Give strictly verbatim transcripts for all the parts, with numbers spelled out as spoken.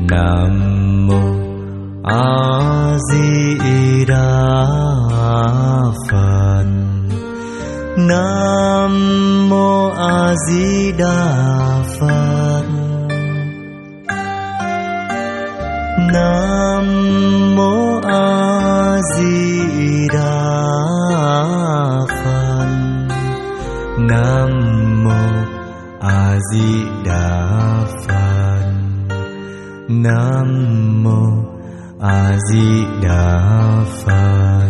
Nam mô A Di Đà Phật. Nam mô A Di Đà Phật. Nam mô A Di Đà Phật. Nam mô A Di Đà Phật. Nam mô A Di Đà Phật.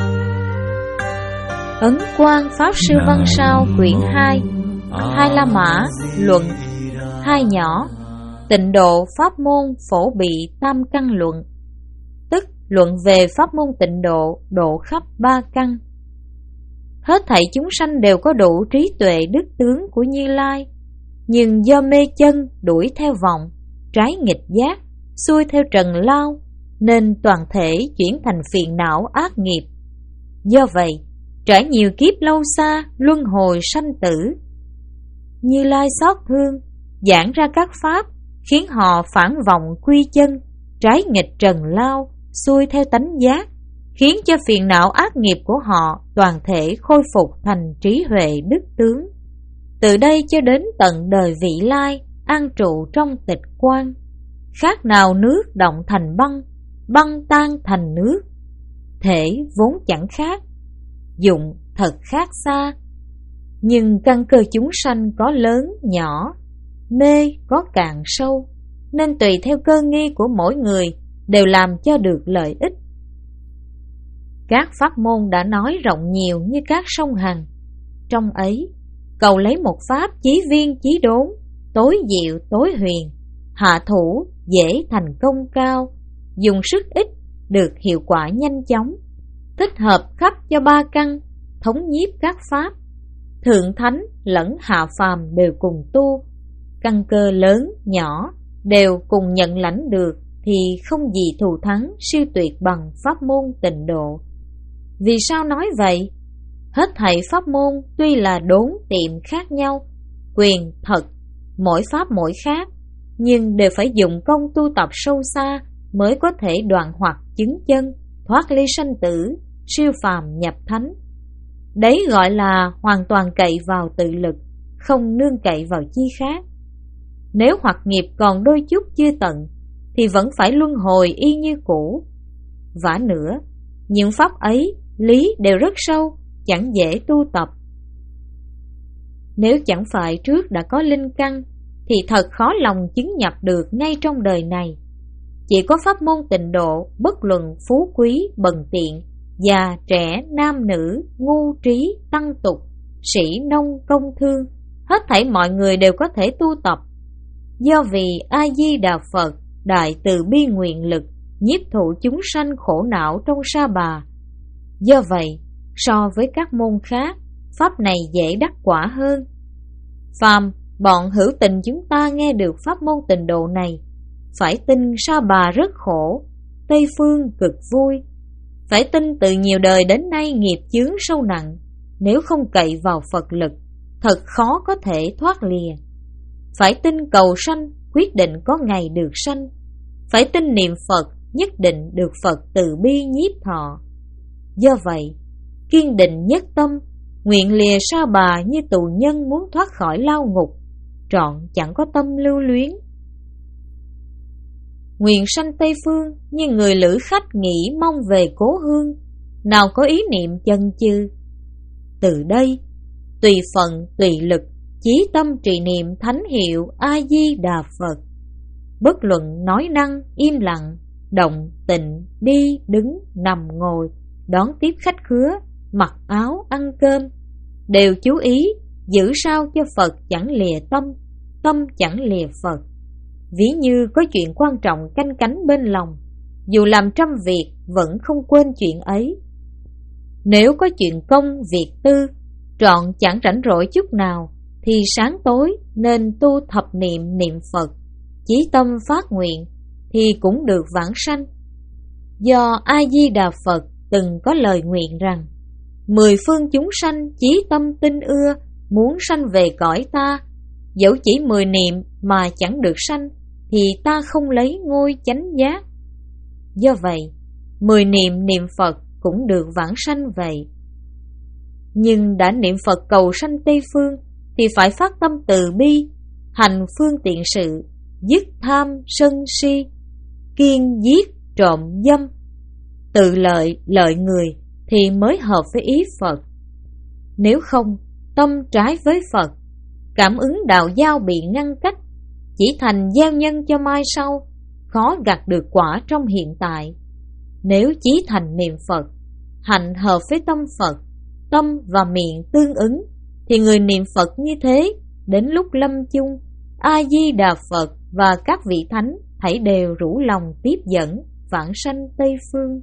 Ấn Quang Pháp Sư Văn Sao quyển hai, Hai La Mã luận, hai nhỏ, Tịnh độ pháp môn phổ bị tam căn luận, tức luận về pháp môn tịnh độ độ khắp ba căn. Hết thảy chúng sanh đều có đủ trí tuệ đức tướng của Như Lai, nhưng do mê chân đuổi theo vọng, trái nghịch giác, xuôi theo trần lao, nên toàn thể chuyển thành phiền não ác nghiệp. Do vậy, trải nhiều kiếp lâu xa, luân hồi sanh tử. Như Lai xót thương, giảng ra các pháp, khiến họ phản vọng quy chân, trái nghịch trần lao, xuôi theo tánh giác, khiến cho phiền não ác nghiệp của họ toàn thể khôi phục thành trí huệ đức tướng. Từ đây cho đến tận đời vị lai, an trụ trong tịch quan. Khác nào nước động thành băng, băng tan thành nước. Thể vốn chẳng khác, dụng thật khác xa. Nhưng căn cơ chúng sanh có lớn nhỏ, mê có cạn sâu, nên tùy theo cơ nghi của mỗi người đều làm cho được lợi ích. Các pháp môn đã nói rộng nhiều như các sông Hằng. Trong ấy, cầu lấy một pháp chí viên chí đốn, tối diệu tối huyền, hạ thủ dễ thành công cao, dùng sức ít được hiệu quả nhanh chóng, thích hợp khắp cho ba căn, thống nhiếp các pháp. Thượng thánh lẫn hạ phàm đều cùng tu, căn cơ lớn nhỏ đều cùng nhận lãnh được, thì không gì thù thắng siêu tuyệt bằng pháp môn tịnh độ. Vì sao nói vậy? Hết thảy pháp môn tuy là đốn tiệm khác nhau, quyền thật mỗi pháp mỗi khác, nhưng đều phải dùng công tu tập sâu xa mới có thể đoạn hoặc chứng chân, thoát ly sanh tử, siêu phàm nhập thánh. Đấy gọi là hoàn toàn cậy vào tự lực, không nương cậy vào chi khác. Nếu hoặc nghiệp còn đôi chút chưa tận, thì vẫn phải luân hồi y như cũ. Vả nữa, những pháp ấy lý đều rất sâu, chẳng dễ tu tập. Nếu chẳng phải trước đã có linh căn, thì thật khó lòng chứng nhập được ngay trong đời này. Chỉ có pháp môn tịnh độ, bất luận phú quý, bần tiện, già, trẻ, nam, nữ, ngu, trí, tăng tục, sĩ, nông, công thương, hết thảy mọi người đều có thể tu tập. Do vì A-di-đà Phật đại từ bi nguyện lực nhiếp thụ chúng sanh khổ não trong sa bà. Do vậy, so với các môn khác, pháp này dễ đắc quả hơn. Phàm bọn hữu tình chúng ta nghe được pháp môn tịnh độ này, phải tin sa bà rất khổ, Tây phương cực vui. Phải tin từ nhiều đời đến nay nghiệp chướng sâu nặng, nếu không cậy vào Phật lực, thật khó có thể thoát lìa. Phải tin cầu sanh, quyết định có ngày được sanh. Phải tin niệm Phật, nhất định được Phật từ bi nhiếp thọ. Do vậy, kiên định nhất tâm, nguyện lìa sa bà như tù nhân muốn thoát khỏi lao ngục, trọn chẳng có tâm lưu luyến. Nguyện sanh Tây phương như người lữ khách nghĩ mong về cố hương, nào có ý niệm chân chư. Từ đây, tùy phận tùy lực, chí tâm trì niệm thánh hiệu A-di-đà Phật. Bất luận nói năng, im lặng, động, tịnh, đi, đứng, nằm, ngồi, đón tiếp khách khứa, mặc áo, ăn cơm, đều chú ý giữ sao cho Phật chẳng lìa tâm, tâm chẳng lìa Phật. Ví như có chuyện quan trọng canh cánh bên lòng, dù làm trăm việc vẫn không quên chuyện ấy. Nếu có chuyện công việc tư, trọn chẳng rảnh rỗi chút nào, thì sáng tối nên tu thập niệm niệm Phật, chí tâm phát nguyện, thì cũng được vãng sanh. Do A-di-đà Phật từng có lời nguyện rằng, mười phương chúng sanh chí tâm tin ưa, muốn sanh về cõi ta, dẫu chỉ mười niệm mà chẳng được sanh, thì ta không lấy ngôi chánh giác. Do vậy, mười niệm niệm Phật cũng được vãng sanh vậy. Nhưng đã niệm Phật cầu sanh Tây Phương thì phải phát tâm từ bi, hành phương tiện sự, dứt tham sân si, kiêng giết trộm dâm, tự lợi lợi người thì mới hợp với ý Phật. Nếu không, tâm trái với Phật, cảm ứng đạo giao bị ngăn cách, chỉ thành gieo nhân cho mai sau, khó gặt được quả trong hiện tại. Nếu chí thành niệm Phật, hạnh hợp với tâm Phật, tâm và miệng tương ứng, thì người niệm Phật như thế, đến lúc lâm chung, A-di-đà Phật và các vị thánh thảy đều rủ lòng tiếp dẫn vãng sanh Tây Phương.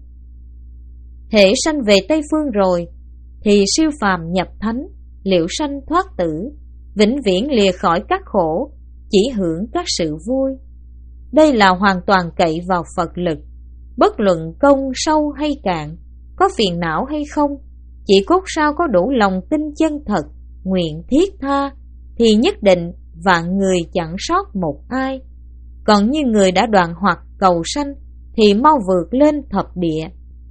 Hễ sanh về Tây Phương rồi, thì siêu phàm nhập thánh, liễu sanh thoát tử, vĩnh viễn lìa khỏi các khổ, chỉ hưởng các sự vui. Đây là hoàn toàn cậy vào Phật lực, bất luận công sâu hay cạn, có phiền não hay không, chỉ cốt sao có đủ lòng tin chân thật, nguyện thiết tha, thì nhất định vạn người chẳng sót một ai. Còn như người đã đoạn hoặc cầu sanh, thì mau vượt lên thập địa.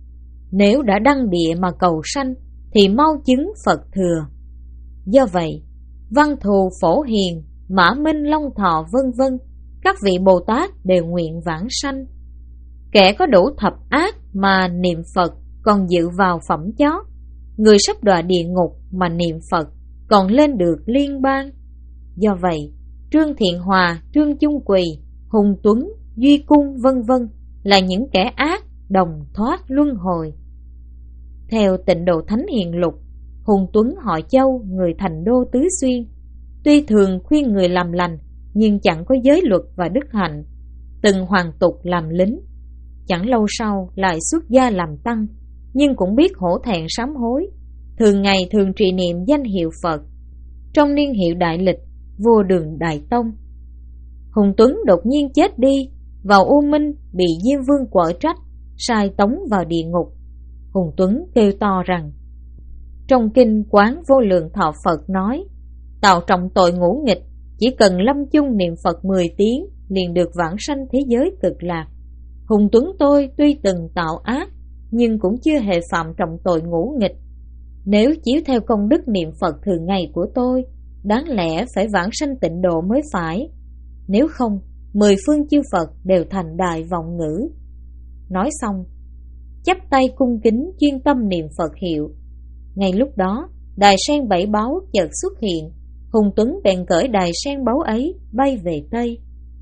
Nếu đã đăng địa mà cầu sanh, thì mau chứng Phật thừa. Do vậy, Văn Thù, Phổ Hiền, Mã Minh, Long Thọ vân vân, các vị Bồ Tát đều nguyện vãng sanh. Kẻ có đủ thập ác mà niệm Phật còn dự vào phẩm chót, người sắp đọa địa ngục mà niệm Phật còn lên được liên bang. Do vậy, Trương Thiện Hòa, Trương Chung Quỳ, Hùng Tuấn, Duy Cung vân vân là những kẻ ác đồng thoát luân hồi. Theo Tịnh Độ Thánh Hiền Lục, Hùng Tuấn họ Châu, người thành đô Tứ Xuyên, tuy thường khuyên người làm lành nhưng chẳng có giới luật và đức hạnh, từng hoàn tục làm lính. Chẳng lâu sau lại xuất gia làm tăng, nhưng cũng biết hổ thẹn sám hối, thường ngày thường trì niệm danh hiệu Phật. Trong niên hiệu Đại Lịch, vua Đường Đại Tông, Hùng Tuấn đột nhiên chết đi, vào U Minh bị Diêm Vương quở trách, sai tống vào địa ngục. Hùng Tuấn kêu to rằng: trong kinh Quán Vô Lượng Thọ Phật nói, tạo trọng tội ngũ nghịch, chỉ cần lâm chung niệm Phật mười tiếng liền được vãng sanh thế giới cực lạc. Hùng Tuấn tôi tuy từng tạo ác, nhưng cũng chưa hề phạm trọng tội ngũ nghịch. Nếu chiếu theo công đức niệm Phật thường ngày của tôi, đáng lẽ phải vãng sanh Tịnh Độ mới phải. Nếu không, mười phương chư Phật đều thành đại vọng ngữ. Nói xong, chắp tay cung kính chuyên tâm niệm Phật hiệu. Ngay lúc đó, đài sen bảy báu chợt xuất hiện. Hùng Tuấn bèn cởi đài sen báu ấy bay về Tây.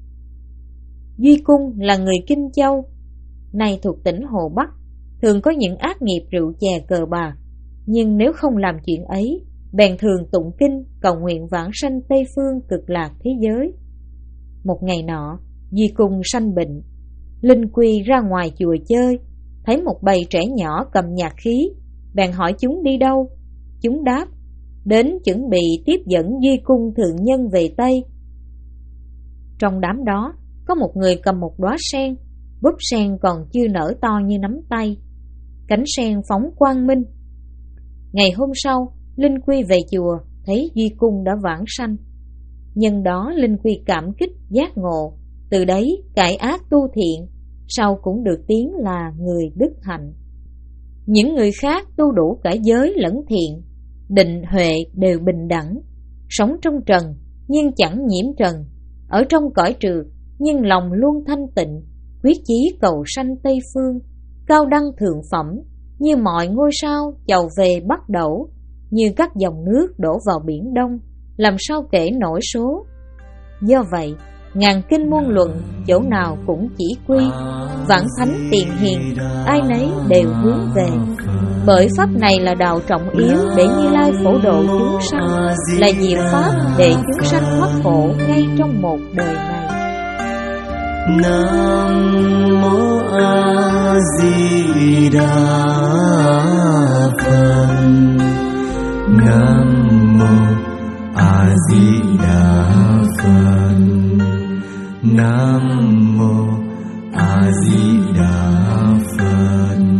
Duy Cung là người Kinh Châu, nay thuộc tỉnh Hồ Bắc, thường có những ác nghiệp rượu chè cờ bạc, nhưng nếu không làm chuyện ấy, bèn thường tụng kinh cầu nguyện vãng sanh Tây Phương cực lạc thế giới. Một ngày nọ, Duy Cung sanh bệnh. Linh Quy ra ngoài chùa chơi, thấy một bầy trẻ nhỏ cầm nhạc khí, bèn hỏi chúng đi đâu. Chúng đáp: đến chuẩn bị tiếp dẫn Duy Cung thượng nhân về Tây. Trong đám đó có một người cầm một đóa sen, búp sen còn chưa nở to như nắm tay, cánh sen phóng quang minh. Ngày hôm sau, Linh Quy về chùa, thấy Duy Cung đã vãng sanh. Nhân đó Linh Quy cảm kích giác ngộ, từ đấy cải ác tu thiện, sau cũng được tiếng là người đức hạnh. Những người khác tu đủ cả giới lẫn thiện, định huệ đều bình đẳng, sống trong trần nhưng chẳng nhiễm trần, ở trong cõi trượt nhưng lòng luôn thanh tịnh, quyết chí cầu sanh Tây Phương, cao đăng thượng phẩm, như mọi ngôi sao chầu về Bắc Đẩu, như các dòng nước đổ vào Biển Đông, làm sao kể nổi số. Do vậy, ngàn kinh muôn luận, chỗ nào cũng chỉ quy, vãng thánh tiền hiền, ai nấy đều hướng về. Bởi pháp này là đạo trọng yếu để Như Lai phổ độ chúng sanh, là diệu pháp để chúng sanh thoát khổ ngay trong một đời này. Nam mô A Di Đà Phật. Nam mô A Di Đà Phật. Nam mô A Di Đà Phật.